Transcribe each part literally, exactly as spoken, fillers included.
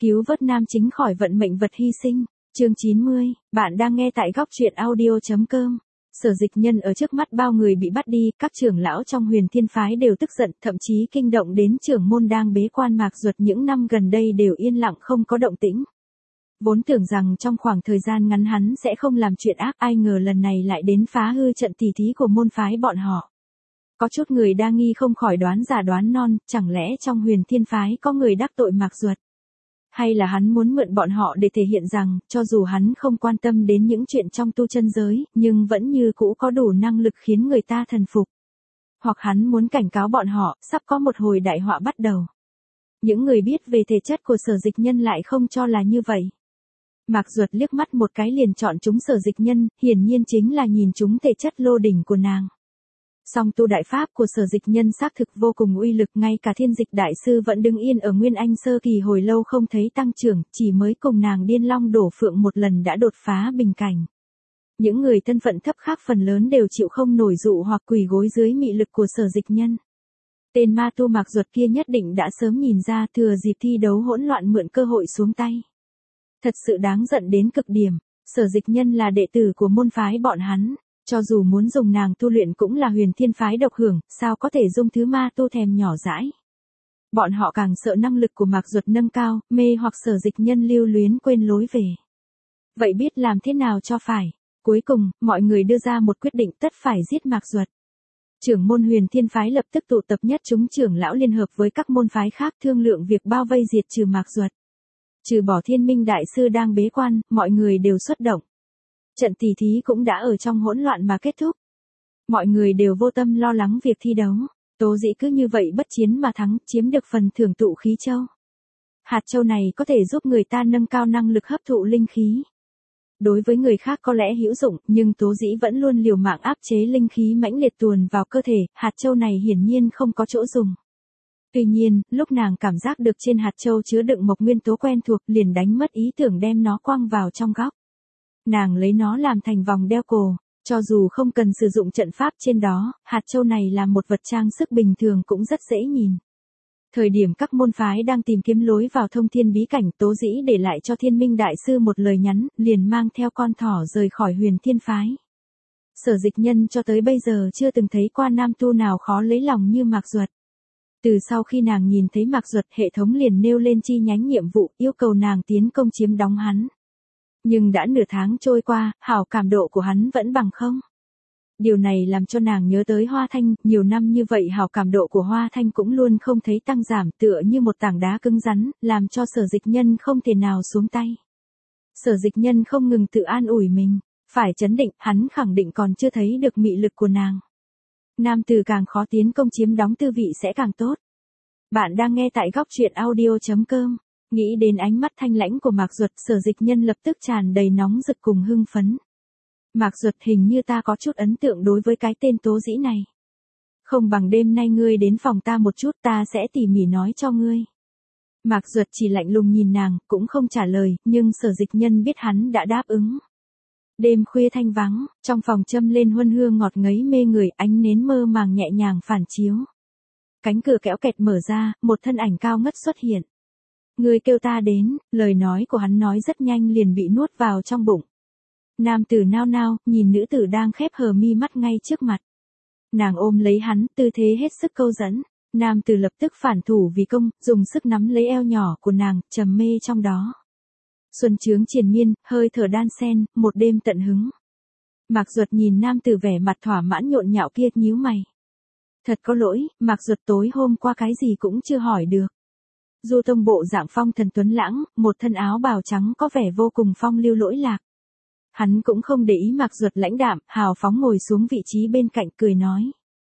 Cứu vớt nam chính khỏi vận mệnh vật hy sinh. Chương chín mươi, bạn đang nghe tại góc truyện audio chấm com. Sở Dịch Nhân ở trước mắt bao người bị bắt đi, các trưởng lão trong Huyền Thiên phái đều tức giận, thậm chí kinh động đến trưởng môn đang bế quan Mạc Duật những năm gần đây đều yên lặng không có động tĩnh. Vốn tưởng rằng trong khoảng thời gian ngắn hắn sẽ không làm chuyện ác, ai ngờ lần này lại đến phá hư trận tỉ thí của môn phái bọn họ. Có chút người đa nghi không khỏi đoán giả đoán non, chẳng lẽ trong Huyền Thiên phái có người đắc tội Mạc Duật? Hay là hắn muốn mượn bọn họ để thể hiện rằng, cho dù hắn không quan tâm đến những chuyện trong tu chân giới, nhưng vẫn như cũ có đủ năng lực khiến người ta thần phục. Hoặc hắn muốn cảnh cáo bọn họ, sắp có một hồi đại họa bắt đầu. Những người biết về thể chất của Sở Dịch Nhân lại không cho là như vậy. Mạc Duật liếc mắt một cái liền chọn chúng Sở Dịch Nhân, hiển nhiên chính là nhìn chúng thể chất lô đỉnh của nàng. Song tu đại pháp của Sở Dịch Nhân xác thực vô cùng uy lực, ngay cả Thiên Dịch đại sư vẫn đứng yên ở Nguyên Anh sơ kỳ hồi lâu không thấy tăng trưởng, chỉ mới cùng nàng Điên Long đổ phượng một lần đã đột phá bình cảnh. Những người thân phận thấp khác phần lớn đều chịu không nổi dụ hoặc quỳ gối dưới mị lực của Sở Dịch Nhân. Tên ma tu Mạc Duật kia nhất định đã sớm nhìn ra, thừa dịp thi đấu hỗn loạn mượn cơ hội xuống tay. Thật sự đáng giận đến cực điểm, Sở Dịch Nhân là đệ tử của môn phái bọn hắn. Cho dù muốn dùng nàng tu luyện cũng là Huyền Thiên phái độc hưởng, sao có thể dung thứ ma tu thèm nhỏ dãi. Bọn họ càng sợ năng lực của Mạc Duật nâng cao, mê hoặc Sở Dịch Nhân lưu luyến quên lối về. Vậy biết làm thế nào cho phải? Cuối cùng, mọi người đưa ra một quyết định tất phải giết Mạc Duật. Trưởng môn Huyền Thiên phái lập tức tụ tập nhất chúng trưởng lão liên hợp với các môn phái khác thương lượng việc bao vây diệt trừ Mạc Duật. Trừ bỏ Thiên Minh đại sư đang bế quan, mọi người đều xuất động. Trận tỉ thí cũng đã ở trong hỗn loạn mà kết thúc. Mọi người đều vô tâm lo lắng việc thi đấu. Tố Dĩ cứ như vậy bất chiến mà thắng, chiếm được phần thưởng tụ khí châu. Hạt châu này có thể giúp người ta nâng cao năng lực hấp thụ linh khí. Đối với người khác có lẽ hữu dụng, nhưng Tố Dĩ vẫn luôn liều mạng áp chế linh khí mãnh liệt tuồn vào cơ thể, hạt châu này hiển nhiên không có chỗ dùng. Tuy nhiên, lúc nàng cảm giác được trên hạt châu chứa đựng một nguyên tố quen thuộc, liền đánh mất ý tưởng đem nó quăng vào trong góc. Nàng lấy nó làm thành vòng đeo cổ, cho dù không cần sử dụng trận pháp trên đó, hạt châu này là một vật trang sức bình thường cũng rất dễ nhìn. Thời điểm các môn phái đang tìm kiếm lối vào thông thiên bí cảnh, Tố Dĩ để lại cho Thiên Minh đại sư một lời nhắn, liền mang theo con thỏ rời khỏi Huyền Thiên phái. Sở Dịch Nhân cho tới bây giờ chưa từng thấy qua nam tu nào khó lấy lòng như Mạc Duật. Từ sau khi nàng nhìn thấy Mạc Duật, hệ thống liền nêu lên chi nhánh nhiệm vụ, yêu cầu nàng tiến công chiếm đóng hắn. Nhưng đã nửa tháng trôi qua, hảo cảm độ của hắn vẫn bằng không. Điều này làm cho nàng nhớ tới Hoa Thanh, nhiều năm như vậy hảo cảm độ của Hoa Thanh cũng luôn không thấy tăng giảm, tựa như một tảng đá cứng rắn, làm cho Sở Dịch Nhân không thể nào xuống tay. Sở Dịch Nhân không ngừng tự an ủi mình, phải trấn định, hắn khẳng định còn chưa thấy được mị lực của nàng. Nam từ càng khó tiến công chiếm đóng tư vị sẽ càng tốt. Bạn đang nghe tại góc truyện audio chấm com. Nghĩ đến ánh mắt thanh lãnh của Mạc Duật, Sở Dịch Nhân lập tức tràn đầy nóng rực cùng hưng phấn. Mạc Duật, hình như ta có chút ấn tượng đối với cái tên Tố Dĩ này. Không bằng đêm nay ngươi đến phòng ta một chút, ta sẽ tỉ mỉ nói cho ngươi. Mạc Duật chỉ lạnh lùng nhìn nàng, cũng không trả lời, nhưng Sở Dịch Nhân biết hắn đã đáp ứng. Đêm khuya thanh vắng, trong phòng châm lên huân hương ngọt ngấy mê người, ánh nến mơ màng nhẹ nhàng phản chiếu. Cánh cửa kéo kẹt mở ra, một thân ảnh cao ngất xuất hiện. Ngươi kêu ta đến, lời nói của hắn nói rất nhanh liền bị nuốt vào trong bụng. Nam tử nao nao, nhìn nữ tử đang khép hờ mi mắt ngay trước mặt. Nàng ôm lấy hắn, tư thế hết sức câu dẫn. Nam tử lập tức phản thủ vì công, dùng sức nắm lấy eo nhỏ của nàng, trầm mê trong đó. Xuân chướng triền miên, hơi thở đan sen, một đêm tận hứng. Mạc Duật nhìn nam tử vẻ mặt thỏa mãn nhộn nhạo kia, nhíu mày. Thật có lỗi, Mạc Duật tối hôm qua cái gì cũng chưa hỏi được. Du Tông bộ dạng phong thần tuấn lãng, một thân áo bào trắng có vẻ vô cùng phong lưu lỗi lạc. Hắn cũng không để ý Mạc Duật lãnh đạm, hào phóng ngồi xuống vị trí bên cạnh cười nói.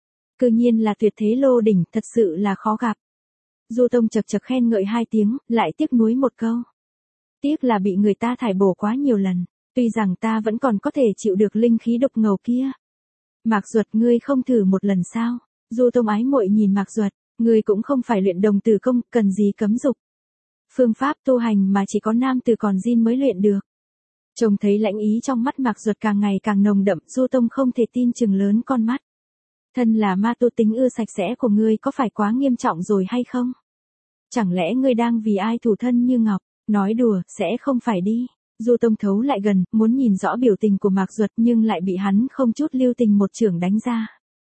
Cư nhiên là tuyệt thế lô đỉnh, thật sự là khó gặp. Du Tông chật chật khen ngợi hai tiếng, lại tiếc nuối một câu. Tiếc là bị người ta thải bổ quá nhiều lần, tuy rằng ta vẫn còn có thể chịu được linh khí độc ngầu kia. Mạc Duật, ngươi không thử một lần sao? Du Tông ái muội nhìn Mạc Duật. Ngươi cũng không phải luyện đồng tử công, cần gì cấm dục. Phương pháp tu hành mà chỉ có nam tử còn zin mới luyện được. Trông thấy lãnh ý trong mắt Mạc Duật càng ngày càng nồng đậm, Du Tông không thể tin chừng lớn con mắt. Thân là ma tu, tính ưa sạch sẽ của ngươi có phải quá nghiêm trọng rồi hay không? Chẳng lẽ ngươi đang vì ai thủ thân như ngọc? Nói đùa, sẽ không phải đi. Du Tông thấu lại gần, muốn nhìn rõ biểu tình của Mạc Duật nhưng lại bị hắn không chút lưu tình một chưởng đánh ra.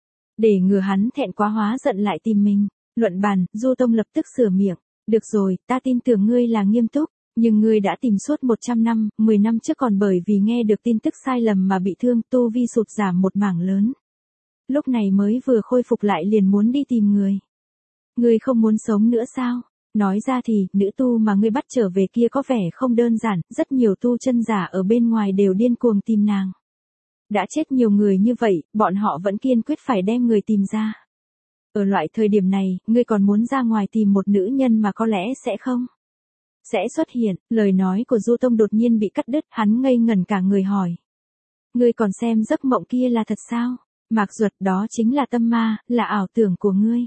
Để ngừa hắn thẹn quá hóa giận lại tìm mình. Luận bàn, Du Tông lập tức sửa miệng. Được rồi, ta tin tưởng ngươi là nghiêm túc, nhưng ngươi đã tìm suốt một trăm năm, mười năm trước còn bởi vì nghe được tin tức sai lầm mà bị thương, tu vi sụt giảm một mảng lớn. Lúc này mới vừa khôi phục lại liền muốn đi tìm người. Ngươi không muốn sống nữa sao? Nói ra thì, nữ tu mà ngươi bắt trở về kia có vẻ không đơn giản, rất nhiều tu chân giả ở bên ngoài đều điên cuồng tìm nàng. Đã chết nhiều người như vậy, bọn họ vẫn kiên quyết phải đem người tìm ra. Ở loại thời điểm này, ngươi còn muốn ra ngoài tìm một nữ nhân mà có lẽ sẽ không? Sẽ xuất hiện, lời nói của Du Tông đột nhiên bị cắt đứt, hắn ngây ngẩn cả người hỏi. Ngươi còn xem giấc mộng kia là thật sao? Mạc Duật, đó chính là tâm ma, là ảo tưởng của ngươi.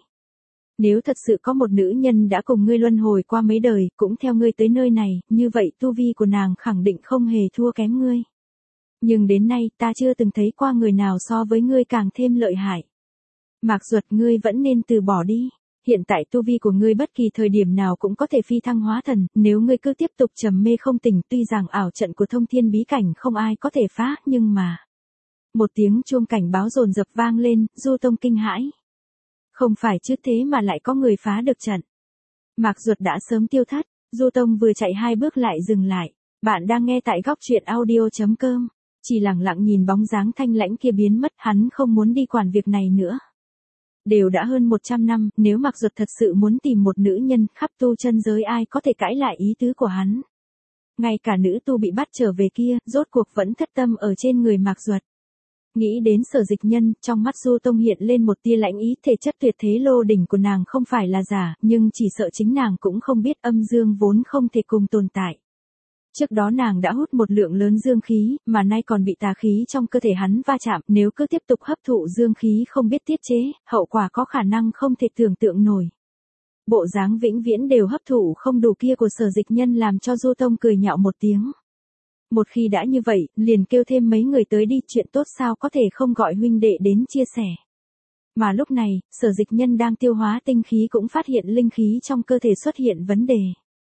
Nếu thật sự có một nữ nhân đã cùng ngươi luân hồi qua mấy đời, cũng theo ngươi tới nơi này, như vậy tu vi của nàng khẳng định không hề thua kém ngươi. Nhưng đến nay, ta chưa từng thấy qua người nào so với ngươi càng thêm lợi hại. Mạc Duật, ngươi vẫn nên từ bỏ đi. Hiện tại tu vi của ngươi bất kỳ thời điểm nào cũng có thể phi thăng hóa thần, nếu ngươi cứ tiếp tục trầm mê không tỉnh, tuy rằng ảo trận của thông thiên bí cảnh không ai có thể phá, nhưng mà... Một tiếng chuông cảnh báo dồn dập vang lên, Du Tông kinh hãi. Không phải chứ, thế mà lại có người phá được trận. Mạc Duật đã sớm tiêu thất, Du Tông vừa chạy hai bước lại dừng lại. Bạn đang nghe tại góc truyện audio chấm com. Chỉ lặng lặng nhìn bóng dáng thanh lãnh kia biến mất, hắn không muốn đi quản việc này nữa. Đều đã hơn một trăm năm, nếu Mạc Duật thật sự muốn tìm một nữ nhân, khắp tu chân giới ai có thể cãi lại ý tứ của hắn. Ngay cả nữ tu bị bắt trở về kia, rốt cuộc vẫn thất tâm ở trên người Mạc Duật. Nghĩ đến Sở Dịch Nhân, trong mắt Du Tông hiện lên một tia lãnh ý, thể chất tuyệt thế lô đỉnh của nàng không phải là giả, nhưng chỉ sợ chính nàng cũng không biết âm dương vốn không thể cùng tồn tại. Trước đó nàng đã hút một lượng lớn dương khí, mà nay còn bị tà khí trong cơ thể hắn va chạm, nếu cứ tiếp tục hấp thụ dương khí không biết tiết chế, hậu quả có khả năng không thể tưởng tượng nổi. Bộ dáng vĩnh viễn đều hấp thụ không đủ kia của Sở Dịch Nhân làm cho Du Tông cười nhạo một tiếng. Một khi đã như vậy, liền kêu thêm mấy người tới đi, chuyện tốt sao có thể không gọi huynh đệ đến chia sẻ. Mà lúc này, Sở Dịch Nhân đang tiêu hóa tinh khí cũng phát hiện linh khí trong cơ thể xuất hiện vấn đề.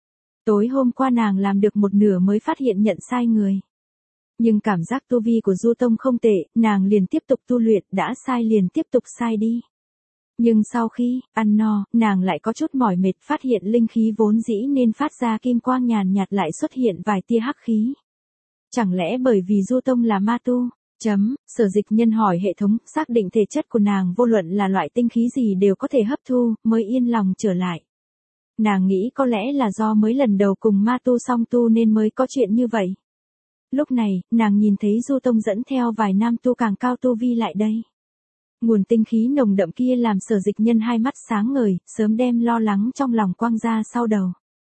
Tối hôm qua nàng làm được một nửa mới phát hiện nhận sai người. Nhưng cảm giác tu vi của Du Tông không tệ, nàng liền tiếp tục tu luyện, đã sai liền tiếp tục sai đi. Nhưng sau khi ăn no, nàng lại có chút mỏi mệt, phát hiện linh khí vốn dĩ nên phát ra kim quang nhàn nhạt lại xuất hiện vài tia hắc khí. Chẳng lẽ bởi vì Du Tông là ma tu? Chấm, Sở Dịch Nhân hỏi hệ thống, xác định thể chất của nàng vô luận là loại tinh khí gì đều có thể hấp thu, mới yên lòng trở lại. Nàng nghĩ có lẽ là do mới lần đầu cùng ma tu song tu nên mới có chuyện như vậy. Lúc này, nàng nhìn thấy Du Tông dẫn theo vài nam tu càng cao tu vi lại đây. Nguồn tinh khí nồng đậm kia làm Sở Dịch Nhân hai mắt sáng ngời, sớm đem lo lắng trong lòng quăng ra sau đầu.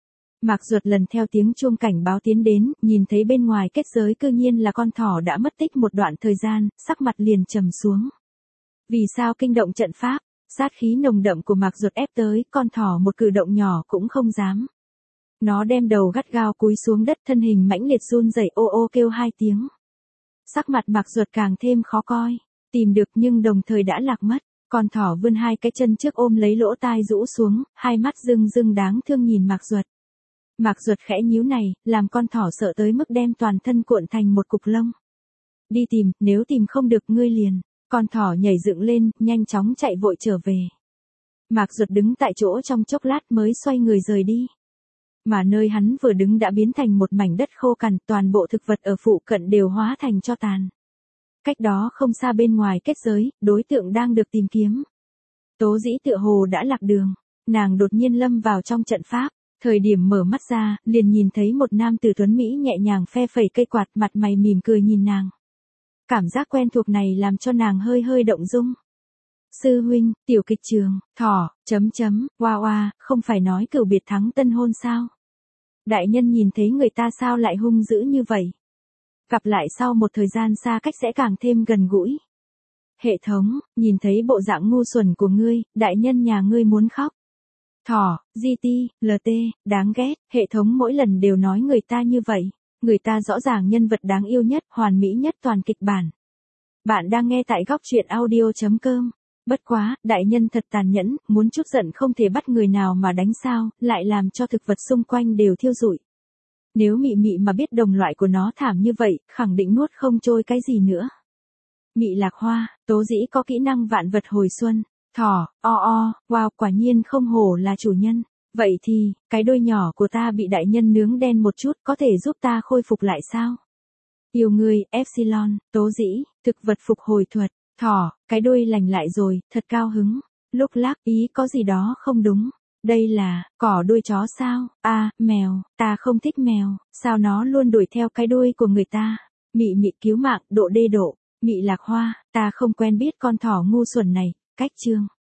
Mạc Duật lần theo tiếng chuông cảnh báo tiến đến, nhìn thấy bên ngoài kết giới cư nhiên là con thỏ đã mất tích một đoạn thời gian, sắc mặt liền trầm xuống. Vì sao kinh động trận pháp? Sát khí nồng đậm của Mạc Duật ép tới, con thỏ một cử động nhỏ cũng không dám. Nó đem đầu gắt gao cúi xuống đất, thân hình mãnh liệt run rẩy, ô ô kêu hai tiếng. Sắc mặt Mạc Duật càng thêm khó coi, tìm được nhưng đồng thời đã lạc mất. Con thỏ vươn hai cái chân trước ôm lấy lỗ tai rũ xuống, hai mắt rưng rưng đáng thương nhìn Mạc Duật. Mạc Duật khẽ nhíu này, làm con thỏ sợ tới mức đem toàn thân cuộn thành một cục lông. Đi tìm, nếu tìm không được ngươi liền. Con thỏ nhảy dựng lên, nhanh chóng chạy vội trở về. Mạc Duật đứng tại chỗ trong chốc lát mới xoay người rời đi. Mà nơi hắn vừa đứng đã biến thành một mảnh đất khô cằn, toàn bộ thực vật ở phụ cận đều hóa thành tro tàn. Cách đó không xa bên ngoài kết giới, đối tượng đang được tìm kiếm. Tố Dĩ tựa hồ đã lạc đường, nàng đột nhiên lâm vào trong trận pháp. Thời điểm mở mắt ra, liền nhìn thấy một nam tử tuấn Mỹ nhẹ nhàng phe phẩy cây quạt, mặt mày mỉm cười nhìn nàng. Cảm giác quen thuộc này làm cho nàng hơi hơi động dung. Sư huynh, tiểu kịch trường, thỏ, chấm chấm, oa oa, không phải nói cửu biệt thắng tân hôn sao? Đại nhân nhìn thấy người ta sao lại hung dữ như vậy? Gặp lại sau một thời gian xa cách sẽ càng thêm gần gũi. Hệ thống, nhìn thấy bộ dạng ngu xuẩn của ngươi, đại nhân nhà ngươi muốn khóc. Thỏ, giê tê, lờ tê, đáng ghét, hệ thống mỗi lần đều nói người ta như vậy. Người ta rõ ràng nhân vật đáng yêu nhất, hoàn mỹ nhất toàn kịch bản. Bạn đang nghe tại góc truyện audio chấm com. Bất quá, đại nhân thật tàn nhẫn, muốn chút giận không thể bắt người nào mà đánh sao, lại làm cho thực vật xung quanh đều thiêu rụi. Nếu Mị Mị mà biết đồng loại của nó thảm như vậy, khẳng định nuốt không trôi cái gì nữa. Mị Lạc Hoa, Tố Dĩ có kỹ năng vạn vật hồi xuân. Thỏ, o o, wow, quả nhiên không hổ là chủ nhân. Vậy thì, cái đuôi nhỏ của ta bị đại nhân nướng đen một chút, có thể giúp ta khôi phục lại sao? Yêu ngươi, Epsilon, Tố Dĩ, thực vật phục hồi thuật. Thỏ, cái đuôi lành lại rồi, thật cao hứng. Lúc Lắc, ý có gì đó không đúng. Đây là, cỏ đuôi chó sao? À, mèo, ta không thích mèo, sao nó luôn đuổi theo cái đuôi của người ta? Mị Mị cứu mạng, độ đê độ. Mị Lạc Hoa, ta không quen biết con thỏ ngu xuẩn này. Cách chương.